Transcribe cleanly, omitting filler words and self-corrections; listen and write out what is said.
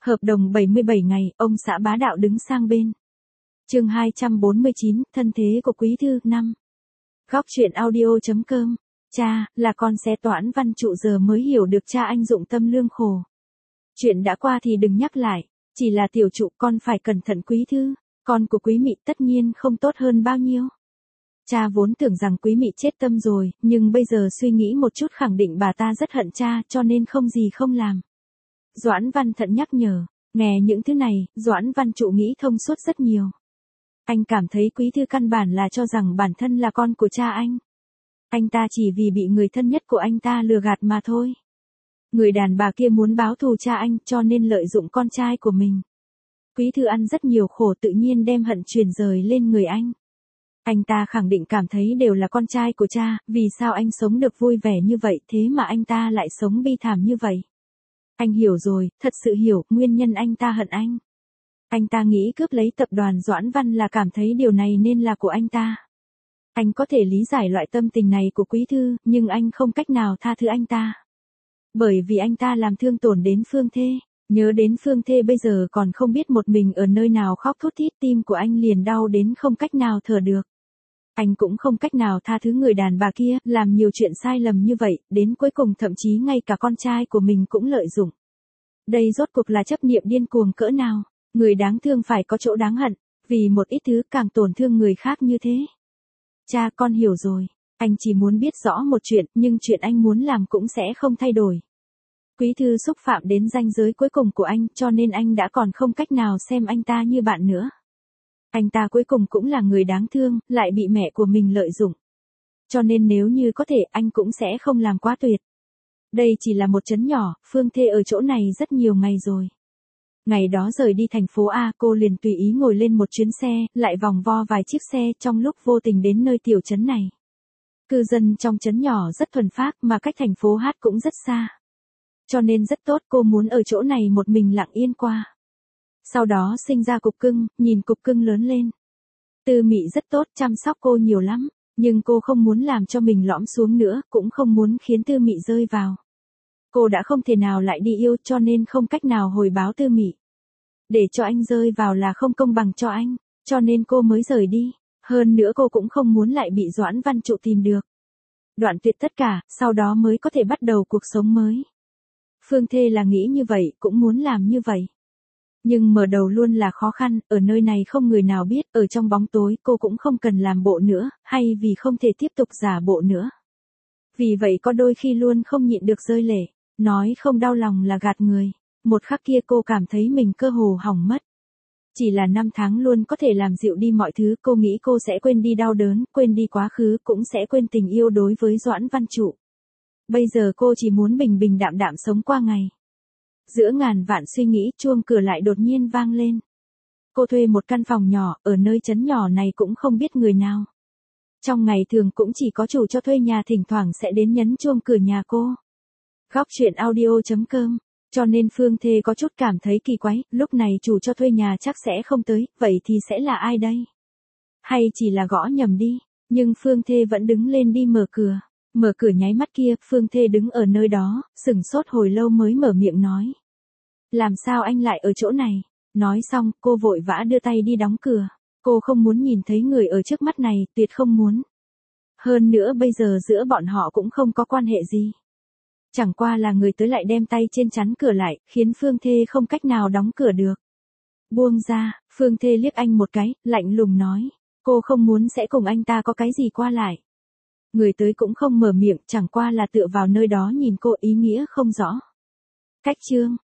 Hợp đồng 77 ngày, ông xã bá đạo đứng sang bên. Chương 249, thân thế của quý thư 5. Góc truyện audio.com. Cha, là con sẽ Toãn Văn Trụ giờ mới hiểu được cha anh dụng tâm lương khổ. Chuyện đã qua thì đừng nhắc lại, chỉ là tiểu Trụ con phải cẩn thận quý thư, con của quý Mị tất nhiên không tốt hơn bao nhiêu. Cha vốn tưởng rằng quý Mị chết tâm rồi, nhưng bây giờ suy nghĩ một chút khẳng định bà ta rất hận cha cho nên không gì không làm. Doãn Văn Thận nhắc nhở, nghe những thứ này, Doãn Văn Trụ nghĩ thông suốt rất nhiều. Anh cảm thấy quý thư căn bản là cho rằng bản thân là con của cha anh. Anh ta chỉ vì bị người thân nhất của anh ta lừa gạt mà thôi. Người đàn bà kia muốn báo thù cha anh cho nên lợi dụng con trai của mình. Quý thư ăn rất nhiều khổ tự nhiên đem hận truyền rời lên người anh. Anh ta khẳng định cảm thấy đều là con trai của cha, vì sao anh sống được vui vẻ như vậy thế mà anh ta lại sống bi thảm như vậy. Anh hiểu rồi, thật sự hiểu, nguyên nhân anh ta hận anh. Anh ta nghĩ cướp lấy tập đoàn Doãn Văn là cảm thấy điều này nên là của anh ta. Anh có thể lý giải loại tâm tình này của quý thư, nhưng anh không cách nào tha thứ anh ta. Bởi vì anh ta làm thương tổn đến Phương Thê, nhớ đến Phương Thê bây giờ còn không biết một mình ở nơi nào khóc thút thít, tim của anh liền đau đến không cách nào thở được. Anh cũng không cách nào tha thứ người đàn bà kia, làm nhiều chuyện sai lầm như vậy, đến cuối cùng thậm chí ngay cả con trai của mình cũng lợi dụng. Đây rốt cuộc là chấp niệm điên cuồng cỡ nào, người đáng thương phải có chỗ đáng hận, vì một ít thứ càng tổn thương người khác như thế. Cha, con hiểu rồi, anh chỉ muốn biết rõ một chuyện, nhưng chuyện anh muốn làm cũng sẽ không thay đổi. Quý thư xúc phạm đến ranh giới cuối cùng của anh, cho nên anh đã còn không cách nào xem anh ta như bạn nữa. Anh ta cuối cùng cũng là người đáng thương, lại bị mẹ của mình lợi dụng. Cho nên nếu như có thể anh cũng sẽ không làm quá tuyệt. Đây chỉ là một trấn nhỏ, Phương Thê ở chỗ này rất nhiều ngày rồi. Ngày đó rời đi thành phố A, cô liền tùy ý ngồi lên một chuyến xe, lại vòng vo vài chiếc xe trong lúc vô tình đến nơi tiểu trấn này. Cư dân trong trấn nhỏ rất thuần phác mà cách thành phố Hát cũng rất xa. Cho nên rất tốt, cô muốn ở chỗ này một mình lặng yên qua. Sau đó sinh ra cục cưng, nhìn cục cưng lớn lên. Tư Mị rất tốt, chăm sóc cô nhiều lắm, nhưng cô không muốn làm cho mình lõm xuống nữa, cũng không muốn khiến Tư Mị rơi vào. Cô đã không thể nào lại đi yêu cho nên không cách nào hồi báo Tư Mị. Để cho anh rơi vào là không công bằng cho anh, cho nên cô mới rời đi. Hơn nữa cô cũng không muốn lại bị Doãn Văn Trụ tìm được. Đoạn tuyệt tất cả, sau đó mới có thể bắt đầu cuộc sống mới. Phương Thê là nghĩ như vậy, cũng muốn làm như vậy. Nhưng mở đầu luôn là khó khăn, ở nơi này không người nào biết, ở trong bóng tối cô cũng không cần làm bộ nữa, hay vì không thể tiếp tục giả bộ nữa. Vì vậy có đôi khi luôn không nhịn được rơi lệ, nói không đau lòng là gạt người. Một khắc kia cô cảm thấy mình cơ hồ hỏng mất. Chỉ là 5 tháng luôn có thể làm dịu đi mọi thứ, cô nghĩ cô sẽ quên đi đau đớn, quên đi quá khứ, cũng sẽ quên tình yêu đối với Doãn Văn Trụ. Bây giờ cô chỉ muốn bình bình đạm đạm sống qua ngày. Giữa ngàn vạn suy nghĩ, chuông cửa lại đột nhiên vang lên. Cô thuê một căn phòng nhỏ, ở nơi trấn nhỏ này cũng không biết người nào. Trong ngày thường cũng chỉ có chủ cho thuê nhà thỉnh thoảng sẽ đến nhấn chuông cửa nhà cô. Góc truyện audio.com. Cho nên Phương Thê có chút cảm thấy kỳ quái, lúc này chủ cho thuê nhà chắc sẽ không tới, vậy thì sẽ là ai đây? Hay chỉ là gõ nhầm đi, nhưng Phương Thê vẫn đứng lên đi mở cửa. Mở cửa nháy mắt kia, Phương Thê đứng ở nơi đó, sửng sốt hồi lâu mới mở miệng nói. Làm sao anh lại ở chỗ này? Nói xong, cô vội vã đưa tay đi đóng cửa. Cô không muốn nhìn thấy người ở trước mắt này, tuyệt không muốn. Hơn nữa bây giờ giữa bọn họ cũng không có quan hệ gì. Chẳng qua là người tới lại đem tay trên chắn cửa lại, khiến Phương Thê không cách nào đóng cửa được. Buông ra, Phương Thê liếc anh một cái, lạnh lùng nói. Cô không muốn sẽ cùng anh ta có cái gì qua lại. Người tới cũng không mở miệng, chẳng qua là tựa vào nơi đó nhìn cô, ý nghĩa không rõ. Cách chương.